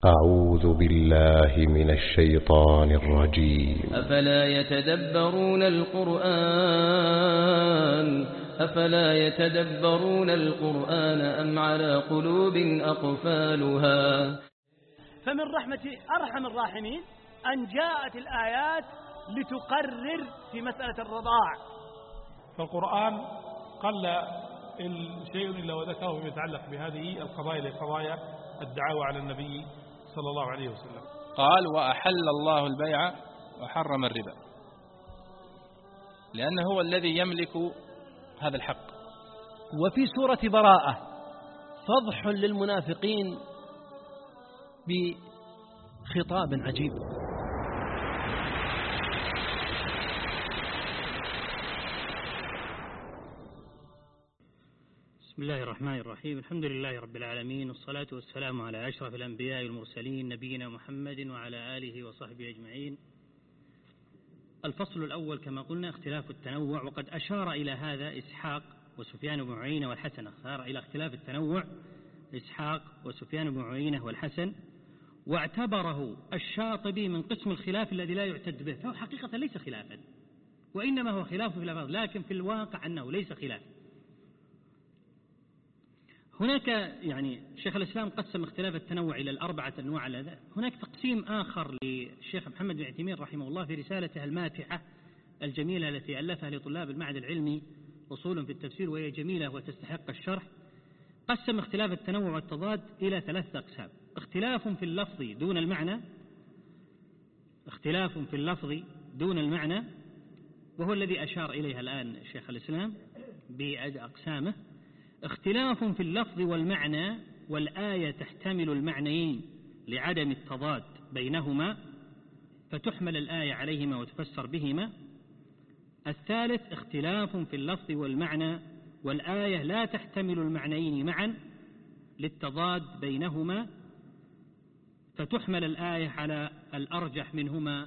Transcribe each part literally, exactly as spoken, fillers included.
أعوذ بالله من الشيطان الرجيم. أفلا يتدبرون القرآن أفلا يتدبرون القرآن أم على قلوب أقفالها. فمن رحمة أرحم الراحمين أن جاءت الآيات لتقرر في مسألة الرضاع. فالقرآن قل شيء إلا وذكره فيما يتعلق بهذه القضايا لقضايا الدعاوى على النبي صلى الله عليه وسلم. قال وأحل الله البيع وحرم الربا، لأنه هو الذي يملك هذا الحق. وفي سورة براءة فضح للمنافقين بخطاب عجيب. بسم الله الرحمن الرحيم. الحمد لله رب العالمين، والصلاة والسلام على أشرف الأنبياء والمرسلين نبينا محمد وعلى آله وصحبه أجمعين. الفصل الأول كما قلنا اختلاف التنوع، وقد أشار إلى هذا إسحاق وسفيان بن عيينة والحسن. أشار إلى اختلاف التنوع إسحاق وسفيان بن عيينة والحسن، واعتبره الشاطبي من قسم الخلاف الذي لا يعتد به، فهو حقيقة ليس خلافا، وإنما هو خلاف في الألفاظ، لكن في الواقع أنه ليس خلاف. هناك يعني شيخ الإسلام قسم اختلاف التنوع إلى الأربعة أنواع. هناك تقسيم آخر للشيخ محمد بن عثيمين رحمه الله في رسالته الماتحة الجميلة التي ألفها لطلاب المعهد العلمي أصول في التفسير، وهي جميلة وتستحق الشرح. قسم اختلاف التنوع والتضاد إلى ثلاثة أقسام: اختلاف في اللفظ دون المعنى، اختلاف في اللفظ دون المعنى وهو الذي أشار إليها الآن شيخ الإسلام بأقسامه، اختلاف في اللفظ والمعنى والآية تحتمل المعنيين لعدم التضاد بينهما فتحمل الآية عليهما وتفسر بهما، الثالث اختلاف في اللفظ والمعنى والآية لا تحتمل المعنيين معا للتضاد بينهما فتحمل الآية على الأرجح منهما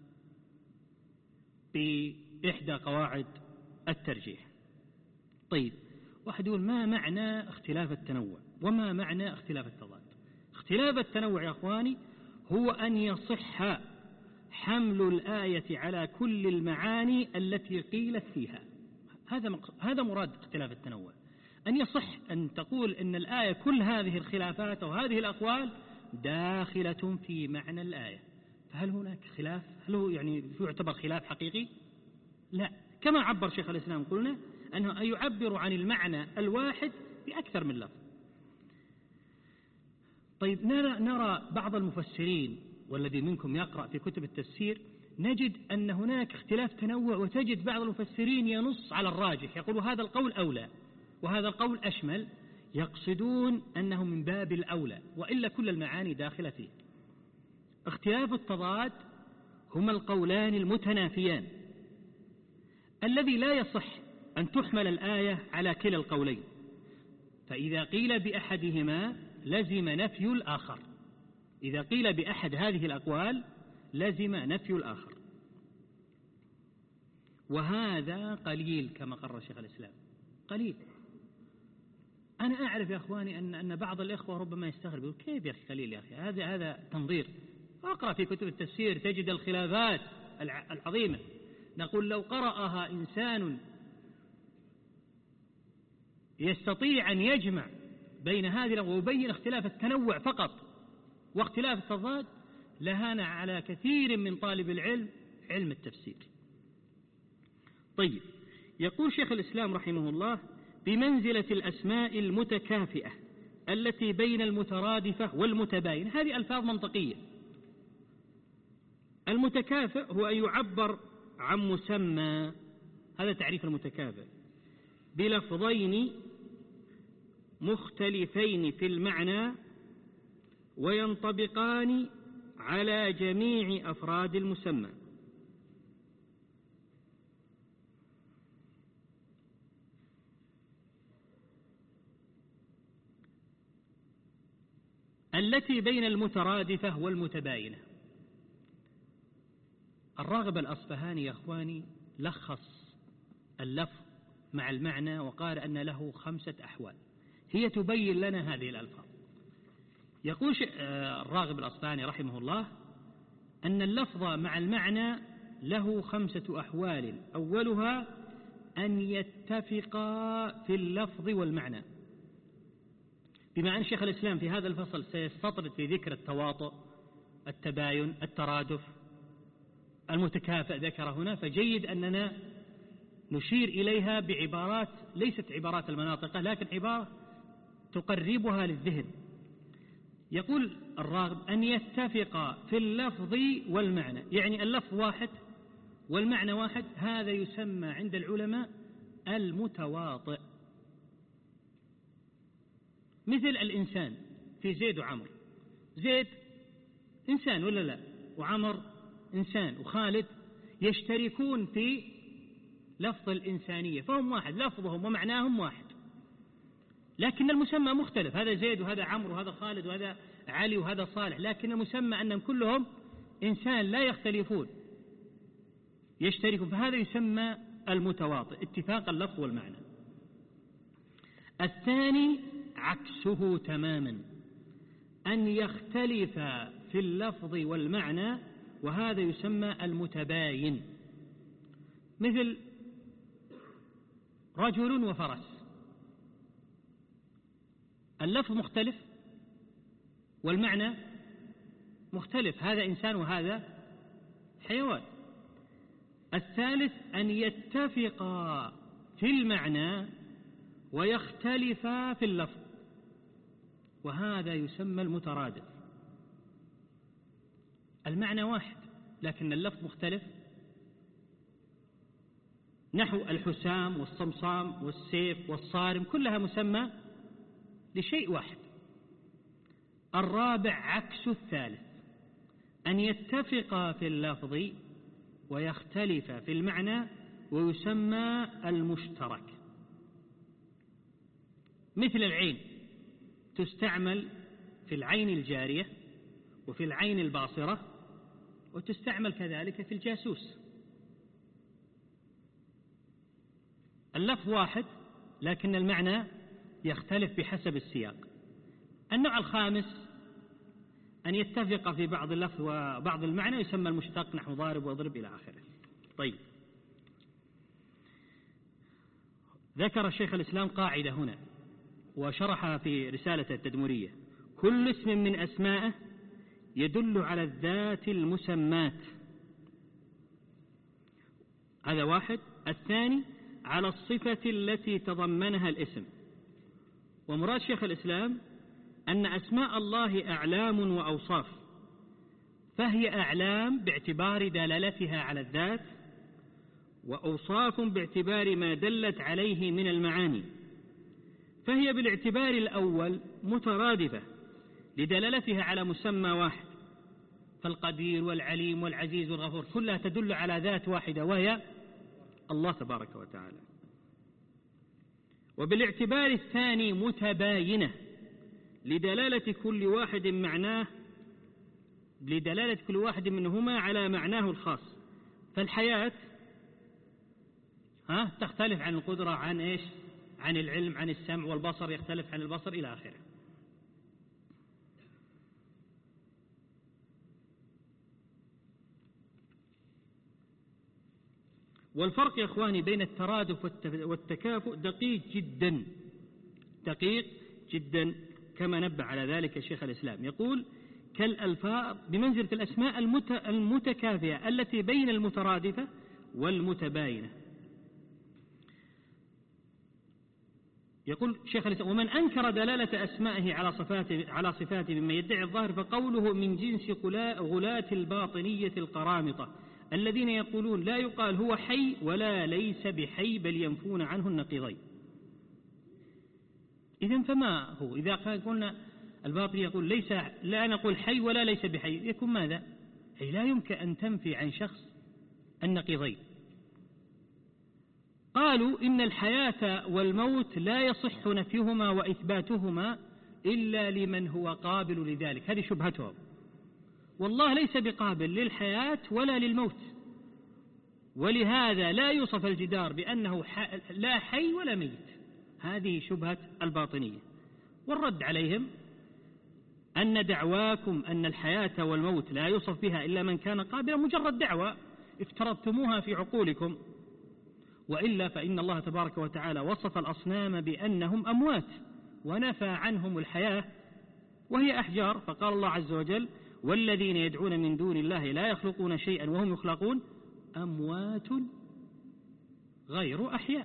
بإحدى قواعد الترجيح. طيب، واحد يقول ما معنى اختلاف التنوع وما معنى اختلاف التضاد؟ اختلاف التنوع يا أخواني هو أن يصح حمل الآية على كل المعاني التي قيلت فيها. هذا هذا مراد اختلاف التنوع، أن يصح أن تقول أن الآية كل هذه الخلافات أو هذه الأقوال داخلة في معنى الآية. فهل هناك خلاف؟ هل هو يعني يعتبر خلاف حقيقي؟ لا، كما عبر شيخ الإسلام قلنا أنه يعبر عن المعنى الواحد بأكثر من لفظ. طيب، نرى, نرى بعض المفسرين والذي منكم يقرأ في كتب التفسير نجد أن هناك اختلاف تنوع، وتجد بعض المفسرين ينص على الراجح، يقول هذا القول أولى وهذا القول أشمل، يقصدون أنه من باب الأولى وإلا كل المعاني داخلة فيه. اختلاف التضاد هما القولان المتنافيان الذي لا يصح أن تحمل الآية على كلا القولين، فإذا قيل بأحدهما لزم نفي الآخر، إذا قيل بأحد هذه الأقوال لزم نفي الآخر، وهذا قليل كما قرر شيخ الإسلام، قليل. أنا أعرف يا أخواني أن أن بعض الإخوة ربما يستغرب يقول كيف يا أخي قليل يا أخي، هذا هذا تنظير. أقرأ في كتب التفسير تجد الخلافات العظيمة. نقول لو قرأها إنسان يستطيع أن يجمع بين هذه ويبين اختلاف التنوع فقط واختلاف التضاد لهان على كثير من طالب العلم علم التفسير. طيب، يقول شيخ الإسلام رحمه الله بمنزلة الأسماء المتكافئة التي بين المترادفة والمتباين. هذه ألفاظ منطقية. المتكافئ هو أن يعبر عن مسمى، هذا تعريف المتكافئ، بلفظين مختلفين في المعنى وينطبقان على جميع أفراد المسمى. التي بين المترادفة والمتباينة. الراغب الأصفهاني يا أخواني لخص اللفظ مع المعنى وقال أن له خمسة أحوال هي تبين لنا هذه الألفاظ. يقول الراغب الأصفهاني رحمه الله أن اللفظ مع المعنى له خمسة أحوال، أولها أن يتفقا في اللفظ والمعنى. بما أن شيخ الإسلام في هذا الفصل سيستطرد في ذكر التواطؤ، التباين، الترادف، المتكافئ ذكر هنا، فجيد أننا نشير إليها بعبارات ليست عبارات المناطق لكن عبارة تقربها للذهن. يقول الراغب أن يتفق في اللفظ والمعنى، يعني اللفظ واحد والمعنى واحد، هذا يسمى عند العلماء المتواطئ. مثل الإنسان في زيد وعمر، زيد إنسان ولا لا، وعمر إنسان، وخالد، يشتركون في لفظ الإنسانية، فهم واحد، لفظهم ومعناهم واحد، لكن المسمى مختلف، هذا زيد وهذا عمرو وهذا خالد وهذا علي وهذا صالح، لكن المسمى أنهم كلهم إنسان لا يختلفون، يشتركون، فهذا يسمى المتواطئ، اتفاق اللفظ والمعنى. الثاني عكسه تماما، أن يختلف في اللفظ والمعنى، وهذا يسمى المتباين. مثل رجل وفرس، اللفظ مختلف والمعنى مختلف، هذا إنسان وهذا حيوان. الثالث أن يتفقا في المعنى ويختلفا في اللفظ، وهذا يسمى المترادف. المعنى واحد لكن اللفظ مختلف، نحو الحسام والصمصام والسيف والصارم، كلها مسمى لشيء واحد. الرابع عكس الثالث، أن يتفقا في اللفظ ويختلفا في المعنى، ويسمى المشترك. مثل العين تستعمل في العين الجارية وفي العين الباصرة، وتستعمل كذلك في الجاسوس. اللفظ واحد لكن المعنى يختلف بحسب السياق. النوع الخامس أن يتفق في بعض اللفظ وبعض المعنى، يسمى المشتق، نحو ضارب واضرب إلى آخره. طيب، ذكر الشيخ الإسلام قاعدة هنا وشرحها في رسالة التدمرية: كل اسم من أسمائه يدل على الذات المسمات. هذا واحد. الثاني على الصفة التي تضمنها الاسم. ومراد شيخ الإسلام أن أسماء الله أعلام وأوصاف، فهي أعلام باعتبار دلالتها على الذات، وأوصاف باعتبار ما دلت عليه من المعاني، فهي بالاعتبار الأول مترادفة لدلالتها على مسمى واحد، فالقدير والعليم والعزيز والغفور كلها تدل على ذات واحدة وهي الله تبارك وتعالى. وبالاعتبار الثاني متباينة لدلالة كل واحد معناه لدلالة كل واحد منهما على معناه الخاص، فالحياة ها تختلف عن القدرة، عن إيش؟ عن العلم، عن السمع، والبصر يختلف عن البصر إلى آخره. والفرق يا إخواني بين الترادف والتكافؤ دقيق جدا، دقيق جدا، كما نبه على ذلك شيخ الإسلام. يقول: كالألفاظ بمنزلة الأسماء المتكافئة التي بين المترادفة والمتباينة. يقول شيخ الإسلام: ومن أنكر دلالة أسمائه على صفاته على صفاته مما يدعي الظاهر فقوله من جنس غلاة الباطنية القرامطة الذين يقولون لا يقال هو حي ولا ليس بحي، بل ينفون عنه النقيضين. إذن فما هو؟ إذا قلنا الباطني يقول ليس، لا نقول حي ولا ليس بحي، يكون ماذا؟ أي لا يمكن أن تنفي عن شخص النقيضين. قالوا إن الحياة والموت لا يصح نفيهما وإثباتهما إلا لمن هو قابل لذلك، هذه شبهتهم. والله ليس بقابل للحياة ولا للموت، ولهذا لا يوصف الجدار بأنه لا حي ولا ميت. هذه شبهة الباطنية. والرد عليهم أن دعواكم أن الحياة والموت لا يوصف بها إلا من كان قابلا مجرد دعوة افترضتموها في عقولكم، وإلا فإن الله تبارك وتعالى وصف الأصنام بأنهم أموات ونفى عنهم الحياة وهي أحجار، فقال الله عز وجل: والذين يدعون من دون الله لا يخلقون شيئا وهم يخلقون أموات غير أحياء.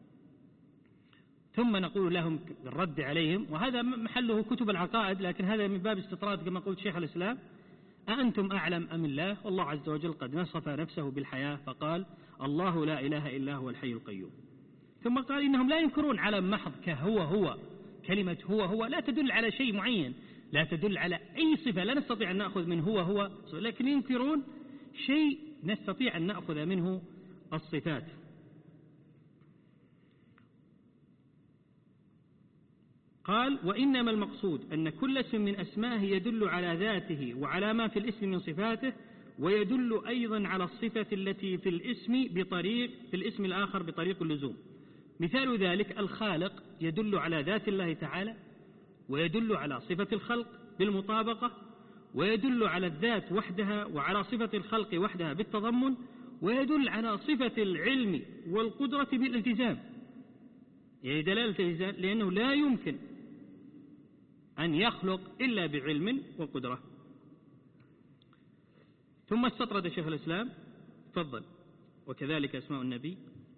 ثم نقول لهم بالرد عليهم، وهذا محله كتب العقائد، لكن هذا من باب استطراد كما قلت شيخ الإسلام: أأنتم أعلم أم الله؟ والله عز وجل قد نصف نفسه بالحياة فقال: الله لا إله إلا هو الحي القيوم. ثم قال إنهم لا ينكرون علم محض كهو هو، كلمة هو هو لا تدل على شيء معين، لا تدل على أي صفة لا نستطيع أن نأخذ من هو هو، لكن ينكرون شيء نستطيع أن نأخذ منه الصفات. قال: وإنما المقصود أن كل اسم من أسمائه يدل على ذاته وعلى ما في الاسم من صفاته، ويدل أيضا على الصفة التي في الاسم بطريق في الاسم الآخر بطريق اللزوم. مثال ذلك الخالق يدل على ذات الله تعالى، ويدل على صفة الخلق بالمطابقة، ويدل على الذات وحدها وعلى صفة الخلق وحدها بالتضمن، ويدل على صفة العلم والقدرة بالالتزام، يعني دلالة الالتزام، لأنه لا يمكن أن يخلق إلا بعلم وقدرة. ثم استطرد شيخ الإسلام، تفضل: وكذلك أسماء النبي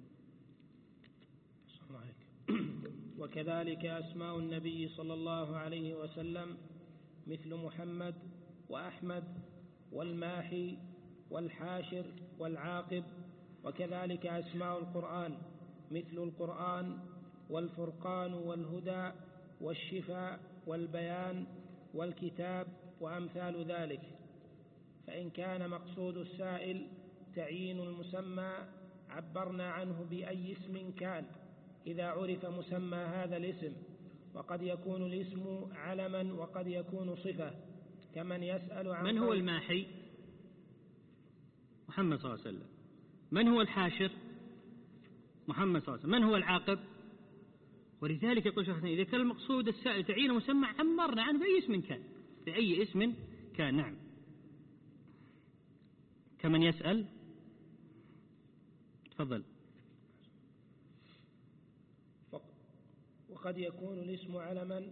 وكذلك أسماء النبي صلى الله عليه وسلم مثل محمد وأحمد والماحي والحاشر والعاقب. وكذلك أسماء القرآن مثل القرآن والفرقان والهدى والشفاء والبيان والكتاب وأمثال ذلك. فإن كان مقصود السائل تعيين المسمى عبرنا عنه بأي اسم كان إذا عرف مسمى هذا الاسم، وقد يكون الاسم علما وقد يكون صفة، كمن يسأل عن من هو الماحي؟ محمد صلى الله عليه وسلم. من هو الحاشر؟ محمد صلى الله عليه وسلم. من هو العاقب؟ ولذلك يقول شيخنا: إذا كان المقصود السائل تعيين مسمى عمرنا عنه بأي اسم كان، بأي اسم كان. نعم. كمن يسأل، تفضل. وقد يكون الاسم علما،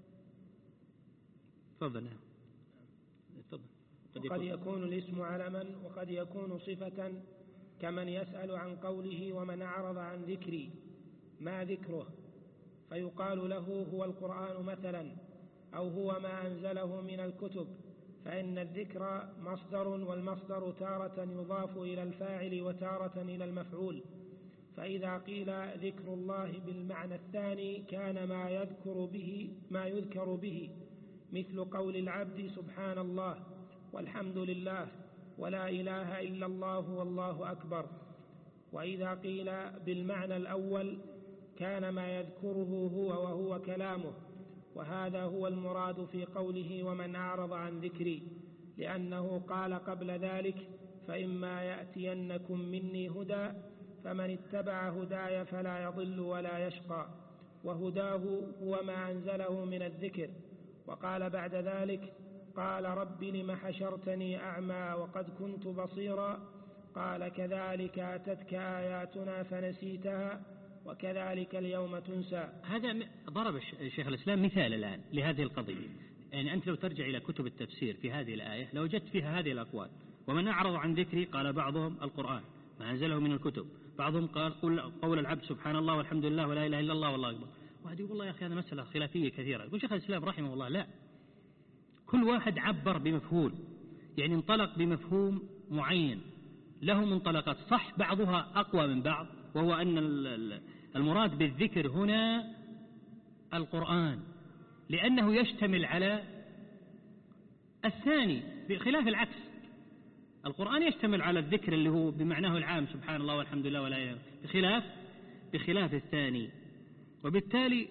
تفضل. نعم. تفضل. وقد يكون الاسم علما وقد يكون صفة، كمن يسأل عن قوله: ومن أعرض عن ذكري ما ذكره، فيقال له هو القرآن مثلا، أو هو ما أنزله من الكتب، فإن الذكر مصدر، والمصدر تارة يضاف إلى الفاعل وتارة إلى المفعول. فإذا قيل ذكر الله بالمعنى الثاني كان ما يذكر به ما يذكر به، مثل قول العبد: سبحان الله والحمد لله ولا إله إلا الله والله أكبر. وإذا قيل بالمعنى الأول كان ما يذكره هو وهو كلامه، وهذا هو المراد في قوله: ومن أعرض عن ذكري، لأنه قال قبل ذلك: فإما يأتينكم مني هدى فمن اتبع هداي فلا يضل ولا يشقى، وهداه هو ما أنزله من الذكر. وقال بعد ذلك: قال رب لم حشرتني أعمى وقد كنت بصيرا، قال كذلك أتتك آياتنا فنسيتها وكذلك اليوم تنسى. هذا ضرب الشيخ الإسلام مثال الآن لهذه القضية. يعني أنت لو ترجع إلى كتب التفسير في هذه الآية لو وجدت فيها هذه الأقوال: ومن أعرض عن ذكري، قال بعضهم القرآن ما أنزله من الكتب، بعضهم قال قول العبد سبحان الله والحمد لله ولا إله إلا الله والله أكبر. واحد يقول: والله يا أخي هذا مسألة خلافية كثيرة. يقول شيخ الإسلام رحمه الله: لا، كل واحد عبر بمفهوم، يعني انطلق بمفهوم معين له منطلقات، صح بعضها أقوى من بعض، وهو أن المراد بالذكر هنا القرآن، لأنه يشتمل على الثاني، بخلاف العكس. القرآن يشتمل على الذكر اللي هو بمعناه العام سبحان الله والحمد لله ولا إله، بخلاف بخلاف الثاني. وبالتالي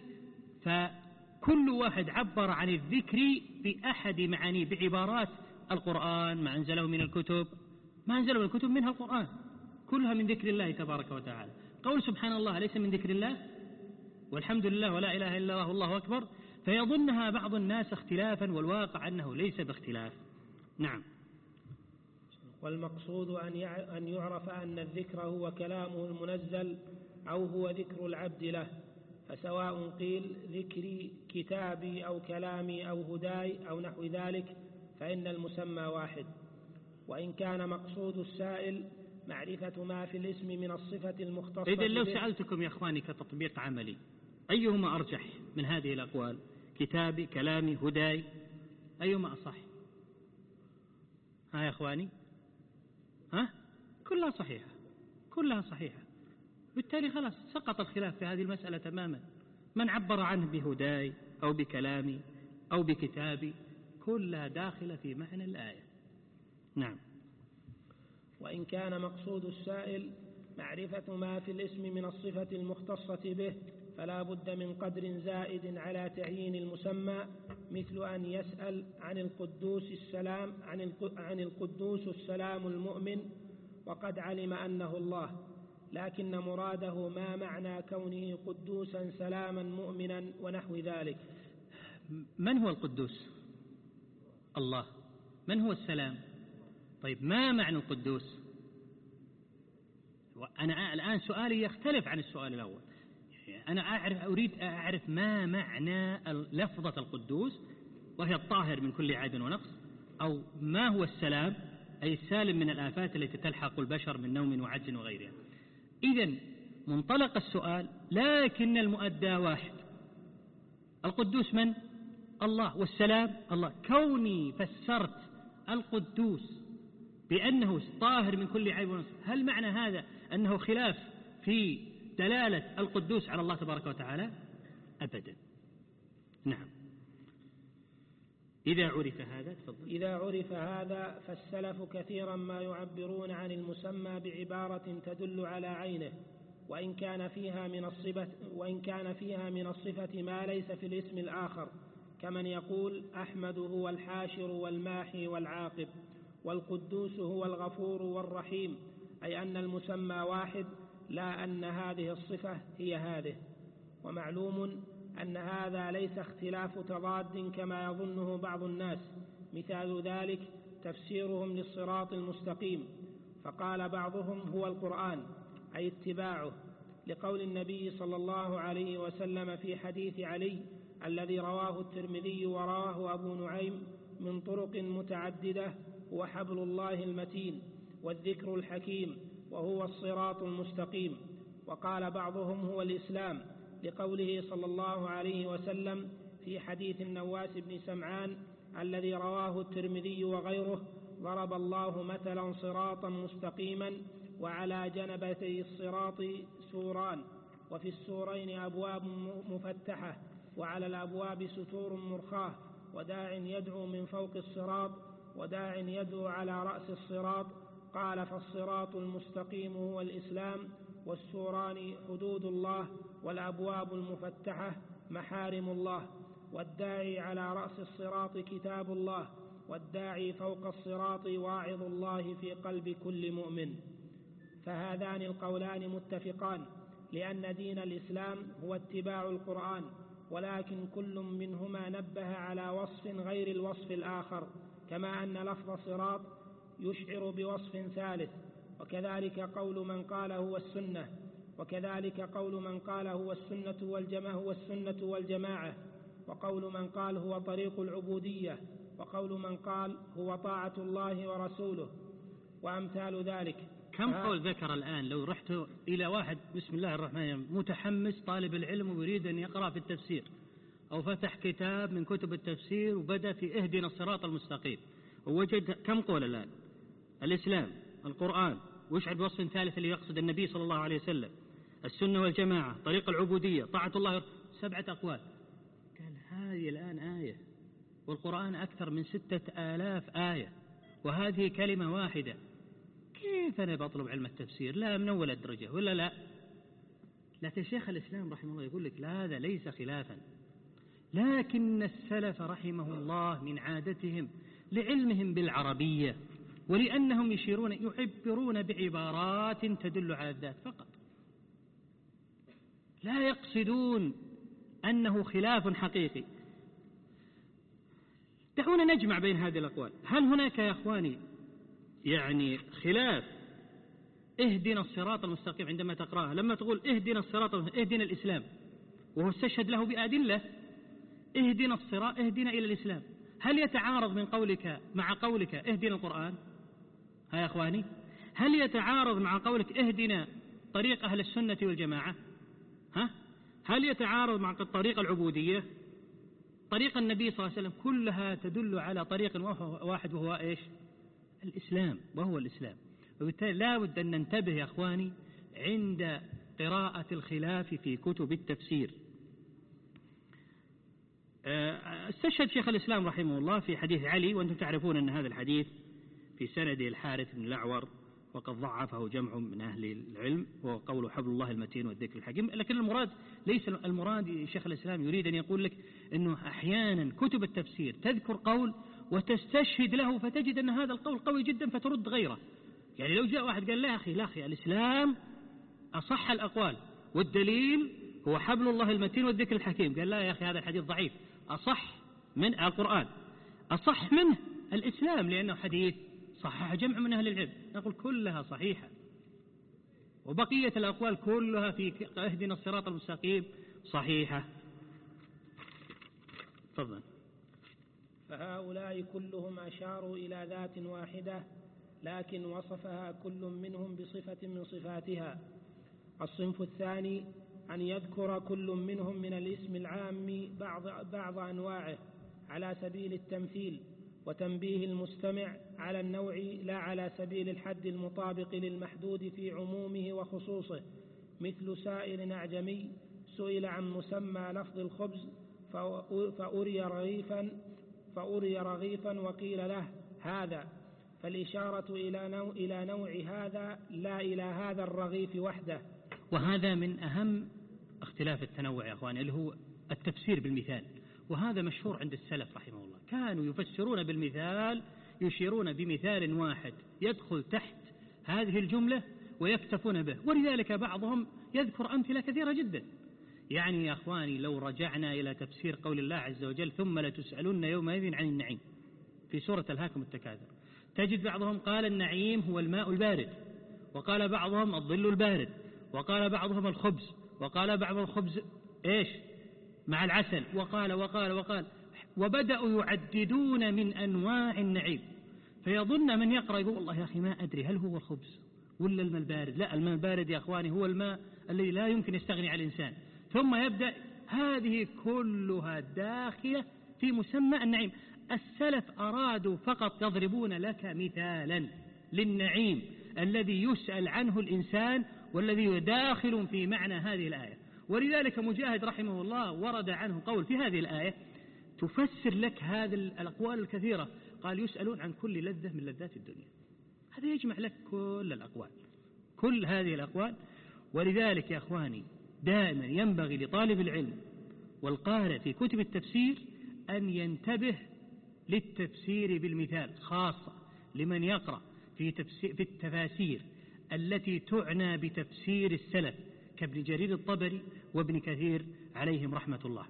فكل واحد عبر عن الذكر بأحد معانيه بعبارات: القرآن ما أنزله من الكتب، ما أنزله من الكتب منها القرآن، كلها من ذكر الله تبارك وتعالى. قول سبحان الله ليس من ذكر الله، والحمد لله ولا إله إلا الله والله أكبر فيظنها بعض الناس اختلافا والواقع أنه ليس باختلاف. نعم. والمقصود أن يعرف أن الذكر هو كلامه المنزل أو هو ذكر العبد له، فسواء قيل ذكري كتابي أو كلامي أو هداي أو نحو ذلك فإن المسمى واحد. وإن كان مقصود السائل معرفة ما في الاسم من الصفة المختصة. إذن لو سألتكم يا أخواني كتطبيق عملي أيهما أرجح من هذه الأقوال؟ كتابي، كلامي، هداي، أيهما أصح؟ ها يا أخواني، ها؟ كلها صحيحة، كلها صحيحة. بالتالي خلاص سقط الخلاف في هذه المسألة تماما. من عبر عنه بهداي أو بكلامي أو بكتابي كلها داخلة في معنى الآية. نعم. وإن كان مقصود السائل معرفة ما في الاسم من الصفة المختصة به فلا بد من قدر زائد على تعيين المسمى، مثل أن يسأل عن القدوس السلام عن القدوس السلام المؤمن وقد علم أنه الله، لكن مراده ما معنى كونه قدوسا سلاما مؤمنا ونحو ذلك. من هو القدوس؟ الله. من هو السلام؟ طيب ما معنى القدوس؟ أنا الآن سؤالي يختلف عن السؤال الأول. أنا أعرف أريد أعرف ما معنى لفظة القدوس وهي الطاهر من كل عيب ونقص، أو ما هو السلام أي السالم من الآفات التي تلحق البشر من نوم وعجز وغيرها. إذن منطلق السؤال لكن المؤدى واحد. القدوس من؟ الله. والسلام الله. كوني فسرت القدوس بأنه طاهر من كل عيب ونقص، هل معنى هذا أنه خلاف في دلالة القدوس على الله تبارك وتعالى؟ أبدا. نعم. إذا عرف هذا تفضل. إذا عرف هذا فالسلف كثيرا ما يعبرون عن المسمى بعبارة تدل على عينه، وإن كان فيها من الصفة وإن كان فيها من الصفة ما ليس في الاسم الآخر، كمن يقول أحمد هو الحاشر والماحي والعاقب، والقدوس هو الغفور والرحيم، أي أن المسمى واحد لا أن هذه الصفة هي هذه. ومعلوم أن هذا ليس اختلاف تضاد كما يظنه بعض الناس، مثال ذلك تفسيرهم للصراط المستقيم، فقال بعضهم هو القرآن أي اتباعه، لقول النبي صلى الله عليه وسلم في حديث علي الذي رواه الترمذي ورواه أبو نعيم من طرق متعددة: هو حبل الله المتين والذكر الحكيم وهو الصراط المستقيم. وقال بعضهم هو الإسلام، لقوله صلى الله عليه وسلم في حديث النواس بن سمعان الذي رواه الترمذي وغيره: ضرب الله مثلا صراطا مستقيما وعلى جنبتي الصراط سوران وفي السورين أبواب مفتحة وعلى الأبواب ستور مرخاة وداع يدعو من فوق الصراط وداع يدعو على رأس الصراط. قال: فالصراط المستقيم هو الإسلام، والسوران حدود الله، والأبواب المفتحة محارم الله، والداعي على رأس الصراط كتاب الله، والداعي فوق الصراط واعظ الله في قلب كل مؤمن. فهذان القولان متفقان، لأن دين الإسلام هو اتباع القرآن، ولكن كل منهما نبه على وصف غير الوصف الآخر، كما أن لفظ صراط يشعر بوصف ثالث. وكذلك قول من قال هو السنة وكذلك قول من قال هو السنة والجماعة هو السنة والجماعة وقول من قال هو طريق العبودية، وقول من قال هو طاعة الله ورسوله، وأمثال ذلك. كم قول ذكر الآن؟ لو رحت إلى واحد بسم الله الرحمن الرحيم متحمس طالب العلم ويريد أن يقرأ في التفسير، أو فتح كتاب من كتب التفسير وبدأ في اهدنا الصراط المستقيم، ووجد كم قول الآن؟ الإسلام، القرآن، ويشعر بوصف ثالث اللي يقصد النبي صلى الله عليه وسلم، السنة والجماعة، طريق العبودية، طاعة الله، سبعة أقوال. قال هذه الآن آية، والقرآن أكثر من ستة آلاف آية، وهذه كلمة واحدة. كيف أنا بطلب علم التفسير؟ لا من أول الدرجة ولا لا؟ لكن شيخ الإسلام رحمه الله يقول لك لا، هذا ليس خلافا، لكن السلف رحمه الله من عادتهم لعلمهم بالعربية ولأنهم يشيرون يعبرون بعبارات تدل على الذات فقط، لا يقصدون أنه خلاف حقيقي. دعونا نجمع بين هذه الأقوال. هل هناك يا أخواني يعني خلاف اهدنا الصراط المستقيم عندما تقرأها؟ لما تقول اهدنا الصراط اهدنا الإسلام وهو استشهد له بأدلة، اهدنا الصراط اهدنا إلى الإسلام، هل يتعارض من قولك مع قولك اهدنا القرآن؟ ها يا أخواني، هل يتعارض مع قولك اهدنا طريق أهل السنة والجماعة؟ ها؟ هل يتعارض مع طريق العبودية؟ طريق النبي صلى الله عليه وسلم كلها تدل على طريق واحد وهو إيش؟ الإسلام، وهو الإسلام. وبالتالي لا بد أن ننتبه يا أخواني عند قراءة الخلاف في كتب التفسير. استشهد شيخ الإسلام رحمه الله في حديث علي، وأنتم تعرفون أن هذا الحديث في سنده الحارث بن الأعور، وقد ضعفه جمع من أهل العلم، وهو قول حبل الله المتين والذكر الحكيم. لكن المراد ليس المراد، شيخ الإسلام يريد أن يقول لك أنه أحيانا كتب التفسير تذكر قول وتستشهد له فتجد أن هذا القول قوي جدا فترد غيره. يعني لو جاء واحد قال لا أخي لا أخي الإسلام أصح الأقوال والدليل هو حبل الله المتين والذكر الحكيم، قال لا يا أخي هذا الحديث ضعيف، أصح من القرآن، أصح منه الإسلام لأنه حديث صحح جمع من أهل العلم، نقول كلها صحيحة، وبقية الأقوال كلها في اهدنا الصراط المستقيم صحيحة. تفضل. فهؤلاء كلهم أشاروا إلى ذات واحدة، لكن وصفها كل منهم بصفة من صفاتها. الصنف الثاني أن يذكر كل منهم من الاسم العام بعض, بعض أنواعه على سبيل التمثيل وتنبيه المستمع على النوع لا على سبيل الحد المطابق للمحدود في عمومه وخصوصه، مثل سائل أعجمي سئل عن مسمى لفظ الخبز فأري رغيفا فأري رغيفا وقيل له هذا، فالإشارة إلى نوع, إلى نوع هذا لا إلى هذا الرغيف وحده. وهذا من أهم اختلاف التنوع يا أخواني، اللي هو التفسير بالمثال، وهذا مشهور عند السلف رحمه الله، كانوا يفسرون بالمثال، يشيرون بمثال واحد يدخل تحت هذه الجملة ويكتفون به، ولذلك بعضهم يذكر أمثلة كثيرة جدا. يعني يا أخواني لو رجعنا إلى تفسير قول الله عز وجل ثم لتسألن يومئذ عن النعيم في سورة الهاكم التكاثر، تجد بعضهم قال النعيم هو الماء البارد، وقال بعضهم الظل البارد، وقال بعضهم الخبز، وقال بعضهم الخبز إيش مع العسل، وقال وقال وقال وبدأوا يعددون من أنواع النعيم، فيظن من يقرأ يقول والله يا أخي ما أدري هل هو الخبز ولا الماء البارد. لا، الماء البارد يا أخواني هو الماء الذي لا يمكن يستغني عن الإنسان. ثم يبدأ هذه كلها داخلة في مسمى النعيم. السلف أرادوا فقط يضربون لك مثالا للنعيم الذي يسأل عنه الإنسان والذي داخل في معنى هذه الآية. ولذلك مجاهد رحمه الله ورد عنه قول في هذه الآية تفسر لك هذه الأقوال الكثيرة، قال يسألون عن كل لذة من لذات الدنيا. هذا يجمع لك كل الأقوال، كل هذه الأقوال. ولذلك يا أخواني دائما ينبغي لطالب العلم والقارئ في كتب التفسير أن ينتبه للتفسير بالمثال، خاصة لمن يقرأ في, تفسير في التفاسير التي تعنى بتفسير السلف كابن جرير الطبري وابن كثير عليهم رحمة الله.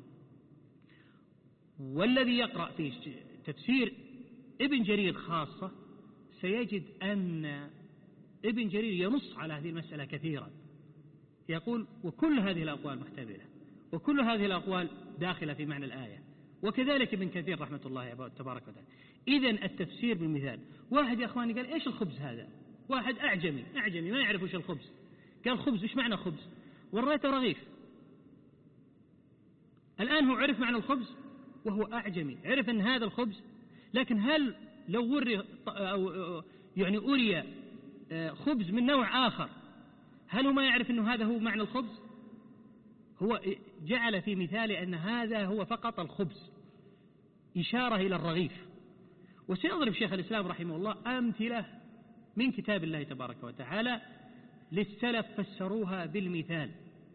والذي يقرأ في تفسير ابن جرير خاصة سيجد أن ابن جرير ينص على هذه المسألة كثيرا، يقول وكل هذه الأقوال محتملة وكل هذه الأقوال داخلة في معنى الآية، وكذلك ابن كثير رحمة الله تبارك وتعالى. إذن التفسير بالمثال. واحد يا أخواني قال إيش الخبز هذا؟ واحد أعجمي أعجمي ما يعرف إيش الخبز، قال خبز إيش معنى خبز؟ وريته رغيف. الآن هو عرف معنى الخبز وهو أعجمي، عرف أن هذا الخبز، لكن هل لو وري أو يعني أري خبز من نوع آخر هل هو ما يعرف أنه هذا هو معنى الخبز؟ هو جعل في مثال أن هذا هو فقط الخبز، إشارة إلى الرغيف. وسيضرب شيخ الإسلام رحمه الله أمثلة من كتاب الله تبارك وتعالى للسلف فسروها بالمثال،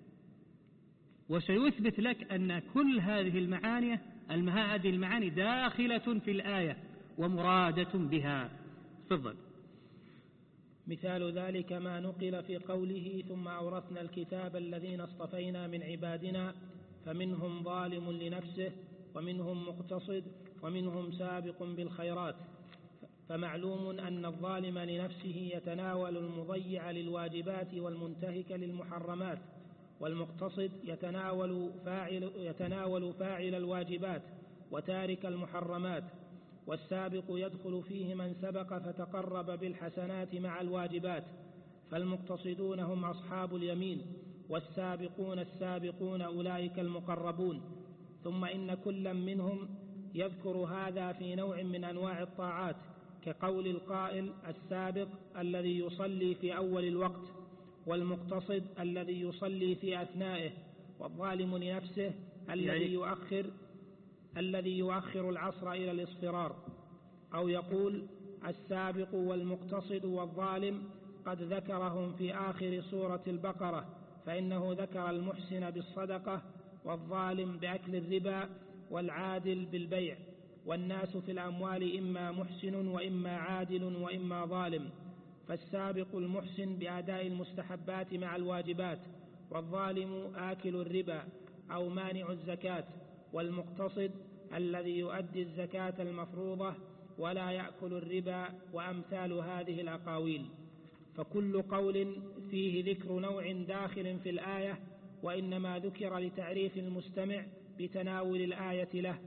وسيثبت لك أن كل هذه المعاني هذه المعاني داخلة في الآية ومرادة بها. تفضل. مثال ذلك ما نقل في قوله ثم أورثنا الكتاب الذين اصطفينا من عبادنا فمنهم ظالم لنفسه ومنهم مقتصد ومنهم سابق بالخيرات. فمعلوم أن الظالم لنفسه يتناول المضيع للواجبات والمنتهك للمحرمات، والمقتصد يتناول فاعل, يتناول فاعل الواجبات وتارك المحرمات. والسابق يدخل فيه من سبق فتقرب بالحسنات مع الواجبات، فالمقتصدون هم أصحاب اليمين، والسابقون السابقون أولئك المقربون. ثم إن كل منهم يذكر هذا في نوع من أنواع الطاعات، كقول القائل: السابق الذي يصلي في أول الوقت، والمقتصد الذي يصلي في أثنائه، والظالم لنفسه الذي يؤخر الذي يؤخر العصر إلى الإصفرار. أو يقول: السابق والمقتصد والظالم قد ذكرهم في آخر سورة البقرة، فإنه ذكر المحسن بالصدقة، والظالم بأكل الربا، والعادل بالبيع. والناس في الأموال إما محسن وإما عادل وإما ظالم، فالسابق المحسن بأداء المستحبات مع الواجبات، والظالم آكل الربا أو مانع الزكاة، والمقتصد الذي يؤدي الزكاة المفروضة ولا يأكل الربا، وأمثال هذه الأقاويل. فكل قول فيه ذكر نوع داخل في الآية، وإنما ذكر لتعريف المستمع بتناول الآية له،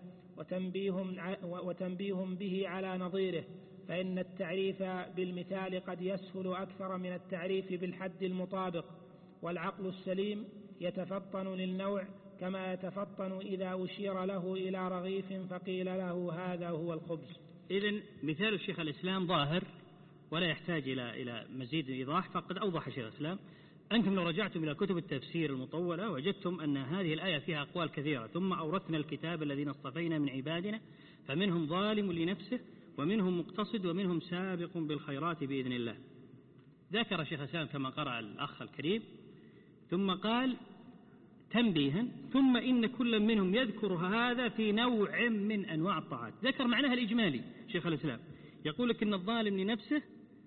وتنبيه به على نظيره، فإن التعريف بالمثال قد يسهل أكثر من التعريف بالحد المطابق. والعقل السليم يتفطن للنوع كما يتفطن إذا أشير له إلى رغيف فقيل له هذا هو الخبز. إذن مثال الشيخ الإسلام ظاهر ولا يحتاج إلى إلى مزيد إيضاح، فقد أوضح الشيخ الإسلام. أنتم لو رجعتم إلى كتب التفسير المطولة وجدتم أن هذه الآية فيها أقوال كثيرة. ثم أورثنا الكتاب الذين اصطفينا من عبادنا فمنهم ظالم لنفسه ومنهم مقتصد ومنهم سابق بالخيرات بإذن الله. ذكر الشيخ الإسلام كما قرأ الأخ الكريم، ثم قال تنبيها: ثم إن كل منهم يذكر هذا في نوع من أنواع الطاعات. ذكر معناها الإجمالي شيخ الإسلام، يقول لك إن الظالم لنفسه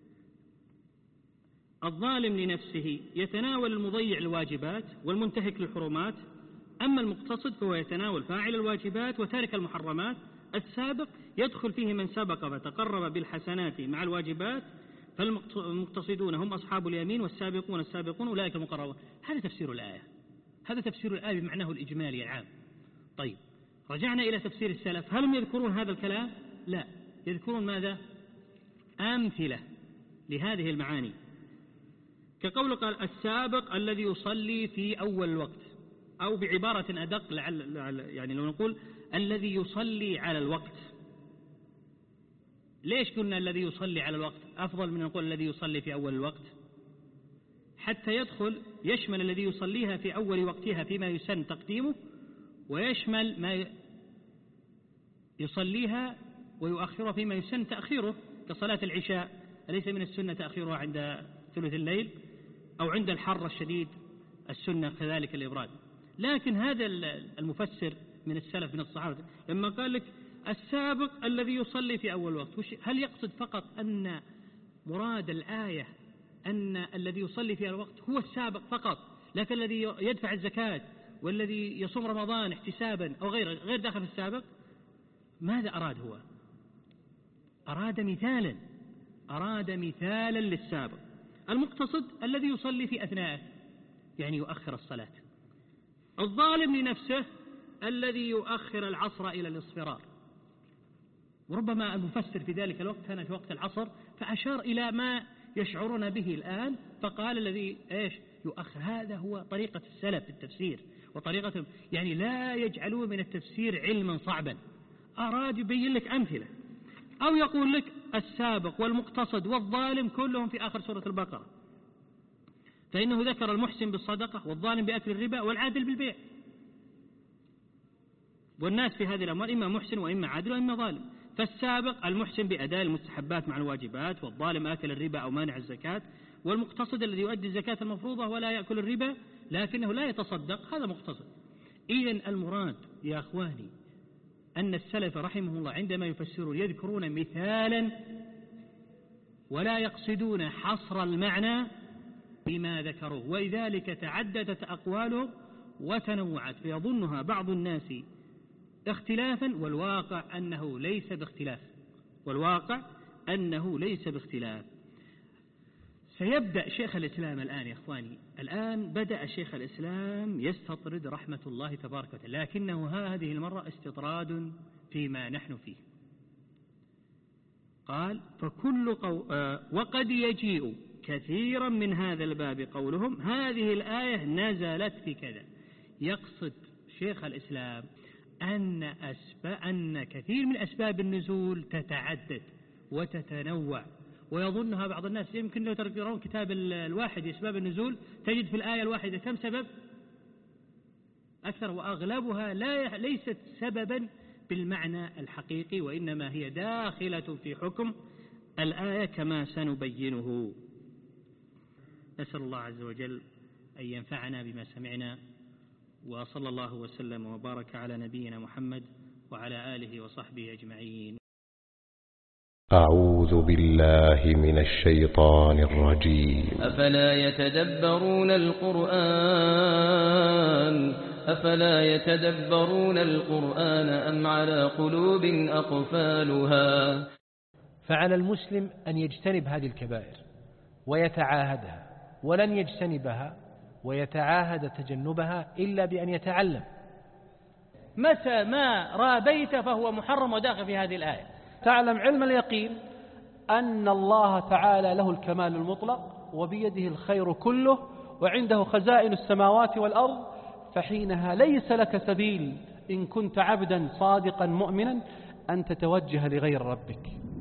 الظالم لنفسه يتناول المضيع الواجبات والمنتهك للحرمات، أما المقتصد فهو يتناول فاعل الواجبات وتارك المحرمات، السابق يدخل فيه من سبق فتقرب بالحسنات مع الواجبات، فالمقتصدون هم أصحاب اليمين، والسابقون السابقون أولئك المقربون. هذا تفسير الآية، هذا تفسير الآية بمعناه الإجمالي العام. طيب، رجعنا إلى تفسير السلف، هل هم يذكرون هذا الكلام؟ لا، يذكرون ماذا؟ أمثلة لهذه المعاني، كقول قال السابق الذي يصلي في أول الوقت، أو بعبارة أدق لعل يعني لو نقول الذي يصلي على الوقت. ليش قلنا الذي يصلي على الوقت أفضل من نقول الذي يصلي في أول الوقت؟ حتى يدخل يشمل الذي يصليها في أول وقتها فيما يسن تقديمه، ويشمل ما يصليها ويؤخرها فيما يسن تأخيره، كصلاة العشاء أليس من السنة تأخيرها عند ثلث الليل، أو عند الحر الشديد السنة كذلك الإبراد. لكن هذا المفسر من السلف من الصحابة لما قال لك السابق الذي يصلي في أول وقت، هل يقصد فقط أن مراد الآية أن الذي يصلي في الوقت هو السابق فقط، لكن الذي يدفع الزكاة والذي يصوم رمضان احتسابا أو غير غير داخل في السابق؟ ماذا أراد هو؟ أراد مثالا أراد مثالا للسابق. المقتصد الذي يصلي في أثناءه يعني يؤخر الصلاة. الظالم لنفسه الذي يؤخر العصر إلى الإصفرار، وربما المفسر في ذلك الوقت كان في وقت العصر فأشار إلى ما يشعرون به الآن فقال الذي إيش يؤخر. هذا هو طريقة السلف في التفسير، وطريقة يعني لا يجعلون من التفسير علما صعبا، أراد يبين لك أمثلة. أو يقول لك السابق والمقتصد والظالم كلهم في آخر سورة البقرة، فإنه ذكر المحسن بالصدقة والظالم بأكل الربا والعادل بالبيع. والناس في هذه الأموال إما محسن وإما عادل وإما ظالم، فالسابق المحسن بأداء المستحبات مع الواجبات، والظالم آكل الربا أو مانع الزكاة، والمقتصد الذي يؤدي الزكاة المفروضة ولا يأكل الربا لكنه لا يتصدق، هذا مقتصد. إذن المراد يا أخواني أن السلف رحمه الله عندما يفسرون يذكرون مثالا ولا يقصدون حصر المعنى بما ذكروه، ولذلك تعددت أقواله وتنوعت، فيظنها بعض الناس اختلافا، والواقع أنه ليس باختلاف، والواقع أنه ليس باختلاف. سيبدأ شيخ الإسلام الآن يا إخواني، الآن بدأ شيخ الإسلام يستطرد رحمة الله تبارك وتعالى، لكنه هذه المرة استطراد فيما نحن فيه. قال فكل قو... آه وقد يجيء كثيرا من هذا الباب قولهم هذه الآية نزلت في كذا. يقصد شيخ الإسلام أن, أسب... أن كثير من أسباب النزول تتعدد وتتنوع، ويظنها بعض الناس. يمكن لو تقرؤون كتاب الواحد أسباب النزول تجد في الآية الواحدة كم سبب؟ أكثر، وأغلبها لا ليست سببا بالمعنى الحقيقي، وإنما هي داخلة في حكم الآية كما سنبينه. نسأل الله عز وجل أن ينفعنا بما سمعنا، وصلى الله وسلم وبارك على نبينا محمد وعلى آله وصحبه أجمعين. أعوذ بالله من الشيطان الرجيم. أفلا يتدبرون القرآن أفلا يتدبرون القرآن أم على قلوب أقفالها. فعلى المسلم أن يجتنب هذه الكبائر ويتعاهدها، ولن يجتنبها ويتعاهد تجنبها إلا بأن يتعلم. متى ما رابيت فهو محرم وداخل في هذه الآية. تعلم علم اليقين أن الله تعالى له الكمال المطلق وبيده الخير كله وعنده خزائن السماوات والأرض، فحينها ليس لك سبيل إن كنت عبدا صادقا مؤمنا أن تتوجه لغير ربك.